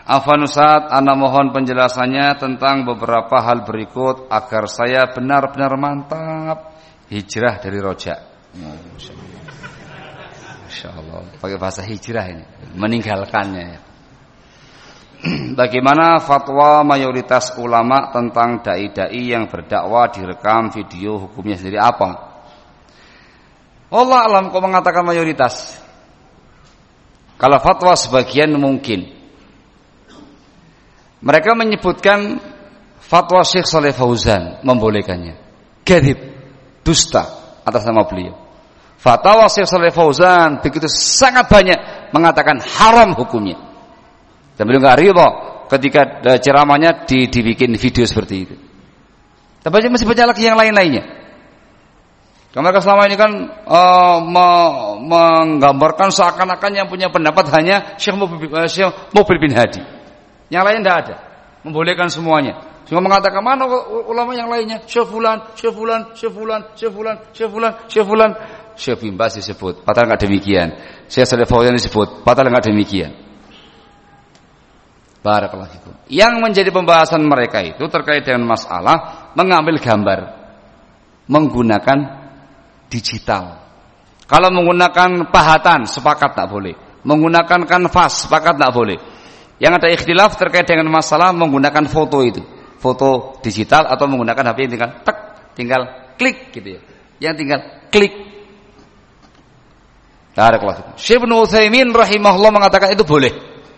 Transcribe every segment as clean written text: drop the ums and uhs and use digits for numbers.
Afwan Ustaz, ana mohon penjelasannya tentang beberapa hal berikut agar saya benar-benar mantap hijrah dari rojak. Masya Allah, pakai bahasa hijrah ini, meninggalkannya. Bagaimana fatwa mayoritas ulama tentang dai-dai yang berdakwah direkam video, hukumnya sendiri apa? Allah alam kok mengatakan mayoritas. Kalau fatwa sebagian mungkin. Mereka menyebutkan fatwa Syekh Shalih Fauzan membolehkannya. Kadzib, dusta atas nama beliau. Fatwa Syekh Shalih Fauzan begitu sangat banyak mengatakan haram hukumnya. Dan beliau enggak ridha ketika ceramahnya dibikin video seperti itu. Tapi masih banyak lagi yang lain-lainnya. Mereka selama ini kan menggambarkan seakan-akan yang punya pendapat hanya Syekh Mubil bin Hadi. Yang lain tidak ada, membolehkan semuanya. Cuma mengatakan mana ulama yang lainnya? Syekh fulan, Syekh fulan, Syekh fulan, Syekh fulan, Syekh fulan, Syekh fulan. Syekh bin Baz disebut, padahal enggak demikian. Syekh Shalih Fauzan disebut, padahal enggak demikian. Barakallahu fikum. Yang menjadi pembahasan mereka itu terkait dengan masalah mengambil gambar menggunakan digital. Kalau menggunakan pahatan sepakat tak boleh. Menggunakan kanvas sepakat tak boleh. Yang ada ikhtilaf terkait dengan masalah menggunakan foto itu, foto digital atau menggunakan HP yang tinggal tek, tinggal klik gitu ya. Yang tinggal klik. Barakallahu. Syekh Ibnu Utsaimin rahimahullah mengatakan itu boleh.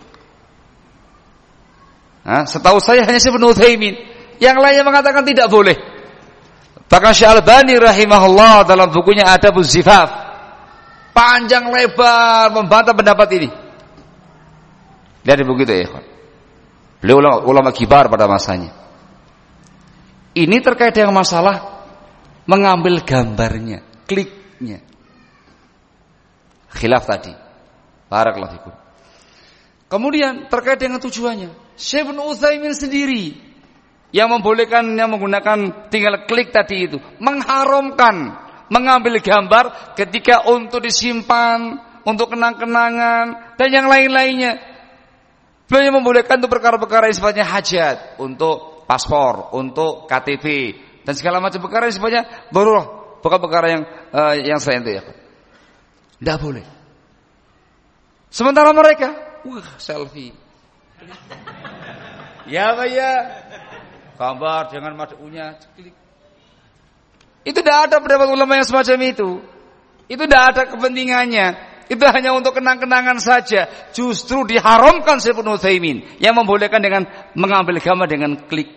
Setahu saya hanya Syekh Ibnu Utsaimin, yang lainnya mengatakan tidak boleh. Bahkan Syekh Albani rahimahullah dalam bukunya Adabuz Zifaf panjang lebar membantah pendapat ini. Dari begitu ya, beliau ulama kibar pada masanya. Ini terkait dengan masalah mengambil gambarnya, kliknya. Khilaf tadi. Barakallahu fikum. Kemudian terkait dengan tujuannya, Syekh Ibnu Utsaimin sendiri yang membolehkannya menggunakan tinggal klik tadi itu, mengharamkan mengambil gambar ketika untuk disimpan, untuk kenang-kenangan dan yang lain-lainnya. Beliau membolehkan untuk perkara-perkara yang sifatnya hajat, untuk paspor, untuk KTP dan segala macam perkara yang sifatnya darurat, bukan perkara yang selain itu ya. Tidak boleh. Sementara mereka, selfie. Ya, gambar dengan madunya, klik. Itu tidak ada pendapat ulama yang semacam itu. Itu tidak ada kepentingannya. Itu hanya untuk kenang-kenangan saja. Justru diharamkan Syekh Ibnu Utsaimin yang membolehkan dengan mengambil gambar dengan klik.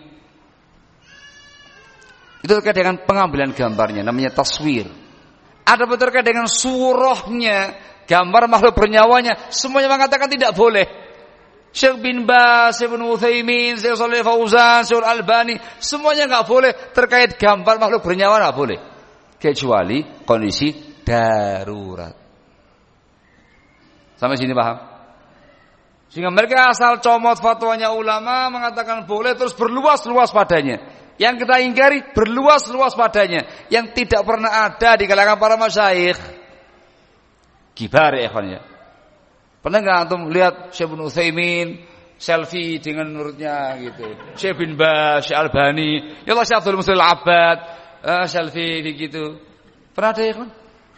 Itu terkait dengan pengambilan gambarnya, namanya taswir. Ada pun terkait dengan surahnya, gambar makhluk bernyawanya, semuanya mengatakan tidak boleh. Syekh bin Baz, Syekh Ibnu Utsaimin, Syekh Shalih Fauzan, Syekh Albani, semuanya enggak boleh terkait gambar makhluk bernyawa, enggak boleh. Kecuali kondisi darurat. Sampai sini paham? Sehingga mereka asal comot fatwanya ulama mengatakan boleh terus berluas-luas padanya. Yang kita ingkari berluas-luas padanya, yang tidak pernah ada di kalangan para masyayikh. Kibar ya ikhwan ya. Pernah enggak antum lihat Syekh Ibnu Utsaimin selfie dengan menurutnya gitu. Syekh bin Baz, Syekh Albani, ya Allah Syekh Abdul Muhsin Al-Abbad, selfie begitu. Pernah ada ya ikhwan?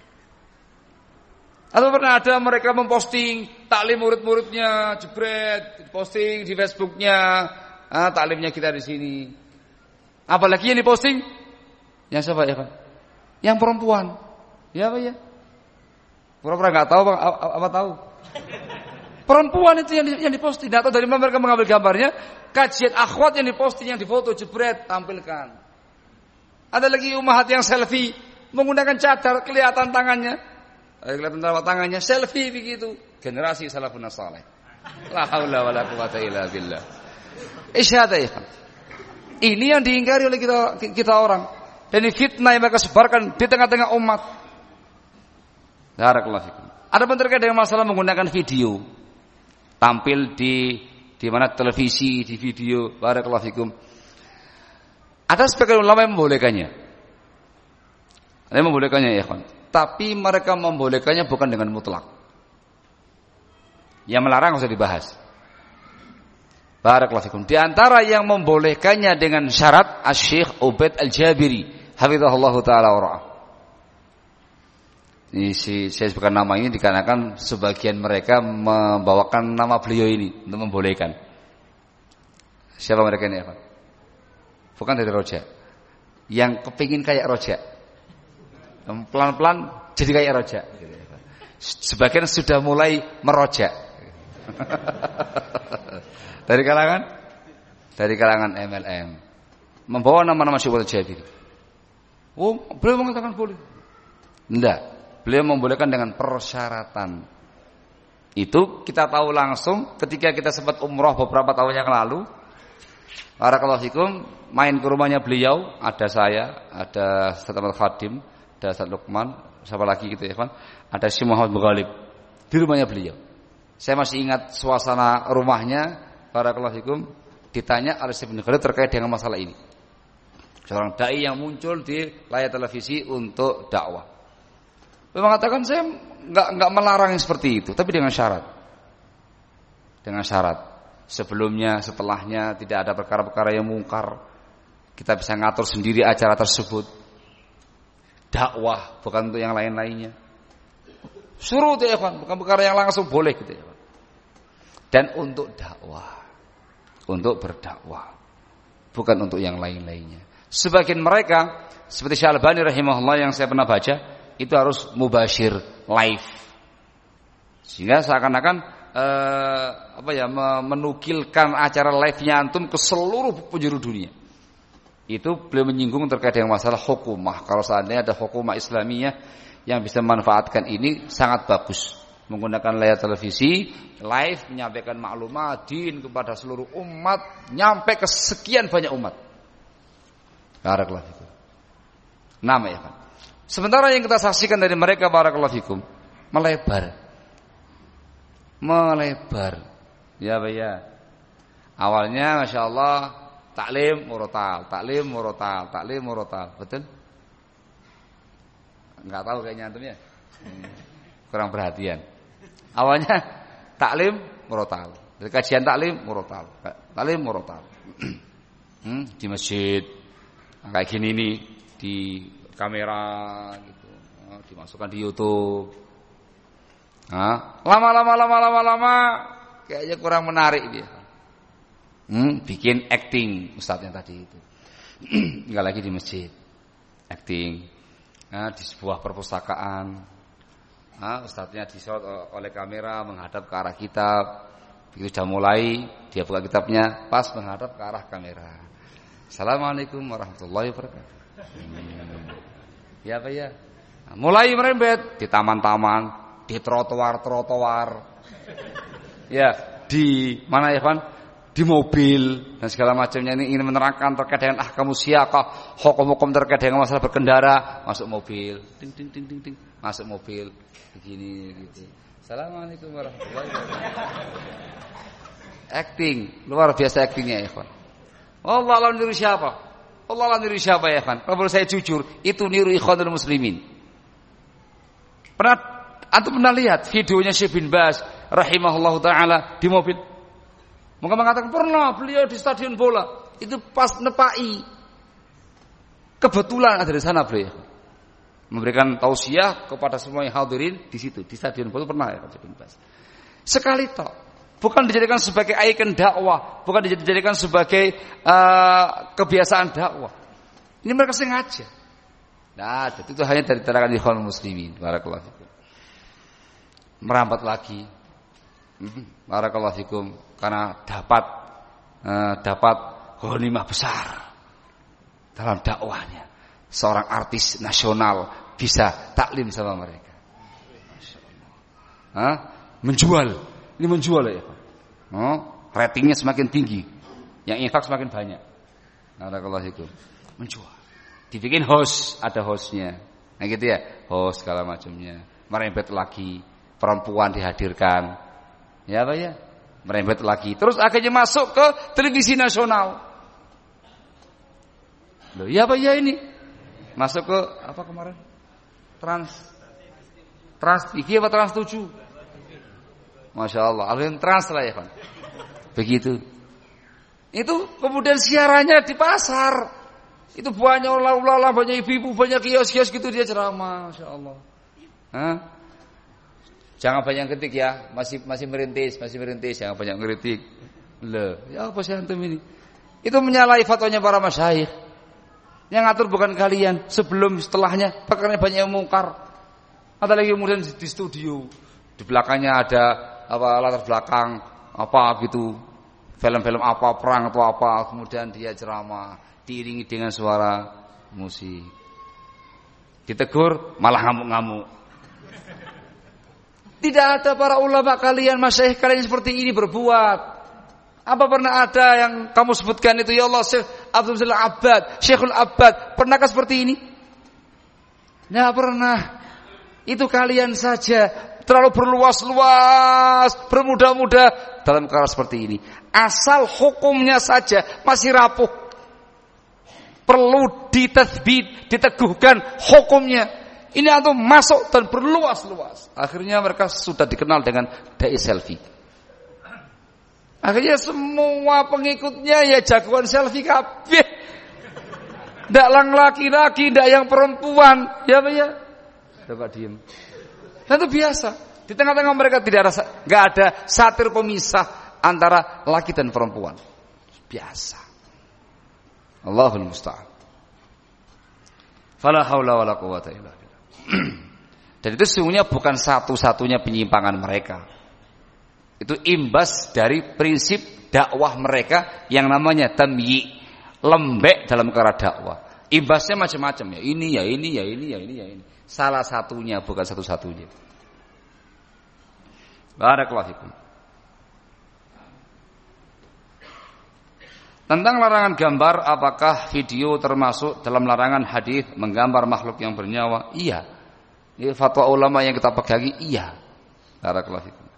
Atau pernah ada mereka memposting taklim murid-muridnya, jebret, posting di Facebooknya, taklimnya kita di sini. Apalagi yang diposting, yang siapa ya Pak? Yang perempuan, ya Pak ya? Pura-pura nggak tahu apa tahu? Perempuan itu yang diposting. Atau dari mana mereka mengambil gambarnya? Kajian akhwat yang diposting, yang difoto, jebret, tampilkan. Ada lagi ummahat yang selfie menggunakan cadar, kelihatan tangannya. Kelihatan tangannya selfie begitu. Generasi salafun saleh. La haula wala quwata illa billah. Isyhad ya. Ini yang diingkari oleh kita orang. Dan ini fitnah yang mereka sebarkan di tengah-tengah umat. Barakallahu fikum. Ada pun terkait dengan masalah menggunakan video. Tampil di mana televisi, di video. Barakallahu fikum. Ada sebagian ulama yang membolehkannya. Ada yang membolehkannya ya, kawan. Tapi mereka membolehkannya bukan dengan mutlak. Yang melarang usah dibahas. Barakallahu fikum. Di antara yang membolehkannya dengan syarat Asy-Syaikh Ubaid Al-Jabiri, hafizahullah taala wa ra'ah. Ini saya sebutkan nama ini dikarenakan sebagian mereka membawakan nama beliau ini untuk membolehkan. Siapa mereka ini, Pak? Bukan dari Roja. Yang kepingin kayak Roja. Pelan-pelan jadi kayak Roja. Sebagian sudah mulai merojak. Dari kalangan MLM. Membawa nama-nama Syekh Ubaid Al-Jabiri. Oh, beliau mengatakan boleh. Tidak. Beliau membolehkan dengan persyaratan. Itu kita tahu langsung ketika kita sempat umroh beberapa tahun yang lalu. Barakallahu fikum, main ke rumahnya beliau, ada saya, ada Ustaz Ahmad Khadim, ada Ustaz Luqman, siapa lagi gitu ya kan? Ada Syekh Muhammad Mughalib di rumahnya beliau. Saya masih ingat suasana rumahnya. Barakallahu fikum, ditanya oleh Syekh Ibnu Khalid terkait dengan masalah ini. Seorang dai yang muncul di layar televisi untuk dakwah. Beliau mengatakan saya enggak melarang yang seperti itu, tapi dengan syarat. Dengan syarat sebelumnya, setelahnya tidak ada perkara-perkara yang mungkar. Kita bisa ngatur sendiri acara tersebut. Dakwah bukan untuk yang lain-lainnya. Suruh ya kan, bukan perkara yang langsung boleh gitu ya. Dan untuk dakwah, untuk berdakwah, bukan untuk yang lain-lainnya. Sebagian mereka seperti Syekh Al-Albani rahimahullah yang saya pernah baca, itu harus mubashir live, sehingga seakan-akan menukilkan acara live-nya antum ke seluruh penjuru dunia. Itu beliau menyinggung terkait dengan masalah hukumah. Kalau seandainya ada hukumah Islamiyah yang bisa memanfaatkan ini, sangat bagus. Menggunakan layar televisi live, menyampaikan maklumat din kepada seluruh umat, nyampe ke sekian banyak umat. Barakallahu fikum. Nama ya kan. Sementara yang kita saksikan dari mereka, barakallahu fikum, melebar. Ya Pak ya. Awalnya Masya Allah taklim murotal. Betul? Enggak tahu kayaknya antum ya. Kurang perhatian. Awalnya taklim murotal. Dari kajian taklim murotal. Di masjid kayak gini nih, di kamera gitu, dimasukkan di YouTube. Lama kayaknya kurang menarik dia. Bikin acting ustadznya tadi itu. Enggak lagi di masjid. Acting. Di sebuah perpustakaan. Ustadznya disorot oleh kamera menghadap ke arah kitab. Begitu sudah mulai, dia buka kitabnya pas menghadap ke arah kamera. Assalamualaikum warahmatullahi wabarakatuh. Ya Pak ya. Mulai merembet di taman-taman, di trotoar. Ya, di mana ya kan? Di mobil dan segala macamnya. Ini ingin menerangkan terkait dengan ahkamu syiaqah, hukum-hukum terkait dengan masalah berkendara, masuk mobil. Ting. Masuk mobil begini gitu. Assalamualaikum warahmatullahi wabarakatuh. Acting, luar biasa actingnya ya kan. Allah alam niru siapa? Ya kan? Kalau saya jujur, itu niru ikhwanul muslimin. Antum pernah lihat videonya Syekh bin Baz rahimahullahu taala di mobil? Mungkin mengatakan pernah beliau di stadion bola. Itu pas nepai. Kebetulan ada di sana beliau. Memberikan tausiah kepada semua yang hadirin di situ, di stadion bola pernah ya Syekh bin Baz. Sekali tok. Bukan dijadikan sebagai ikon dakwah, bukan dijadikan sebagai kebiasaan dakwah. Ini mereka sengaja. Nah, itu hanya dari terangan ikhwan muslimin. Barakallahu fikum. Merambat lagi. Barakallahu fikum, karena dapat ghanimah besar dalam dakwahnya. Seorang artis nasional bisa taklim sama mereka. Masyaallah. Menjual. Ini menjual ya Pak. Ratingnya semakin tinggi, yang infak semakin banyak. Barakallahu fikum. Menjual. Dibikin host, ada hostnya. Nah gitu ya, host segala macamnya. Merembet lagi, perempuan dihadirkan. Ya Pak ya, merembet lagi. Terus akhirnya masuk ke televisi nasional. Loh, ya Pak ya ini. Masuk ke apa kemarin? Trans TV apa Trans 7? Masya Allah, alun trans lah ya Pak. Begitu. Itu kemudian siarannya di pasar. Itu banyak ulama, banyak ibu-ibu, banyak kios-kios gitu dia ceramah, masyaallah. Hah? Jangan banyak kritik ya, masih merintis, jangan banyak kritik. Loh, ya apa sih antum ini? Itu menyalahi fatwanya para masyayikh. Yang ngatur bukan kalian, sebelum setelahnya perkara banyak yang mungkar. Ada lagi kemudian di studio, di belakangnya ada latar belakang apa gitu. Film-film apa, perang atau apa, kemudian dia ceramah, diiringi dengan suara musik. Ditegur, malah ngamuk-ngamuk. Tidak ada para ulama kalian, masyayikh kalian seperti ini berbuat. Apa pernah ada yang kamu sebutkan itu, ya Allah, Syekh Abdul Jalil Abbad, Syekhul Abbad, pernahkah seperti ini? Tidak pernah. Itu kalian saja terlalu berluas-luas, bermudah-mudah dalam perkara seperti ini. Asal hukumnya saja masih rapuh. Perlu ditathbit, diteguhkan hukumnya. Ini antum masuk dan berluas-luas. Akhirnya mereka sudah dikenal dengan dai selfie. Akhirnya semua pengikutnya ya jagoan selfie kabeh. Ndak laki-laki, ndak yang perempuan. Ya Pak ya. Coba diem. Dan itu biasa. Di tengah-tengah mereka enggak ada satir pemisah antara laki dan perempuan. Biasa. Allahul musta'an. Fala haula wala quwwata illa billah. Dan itu sesungguhnya bukan satu-satunya penyimpangan mereka. Itu imbas dari prinsip dakwah mereka yang namanya tamyi, lembek dalam perkara dakwah. Imbasnya macam-macam ya. Ini. Salah satunya, bukan satu-satunya. Barakallahu fikum. Tentang larangan gambar, apakah video termasuk dalam larangan hadis menggambar makhluk yang bernyawa? Iya. Ini fatwa ulama yang kita pegangi, iya. Barakallahu fikum.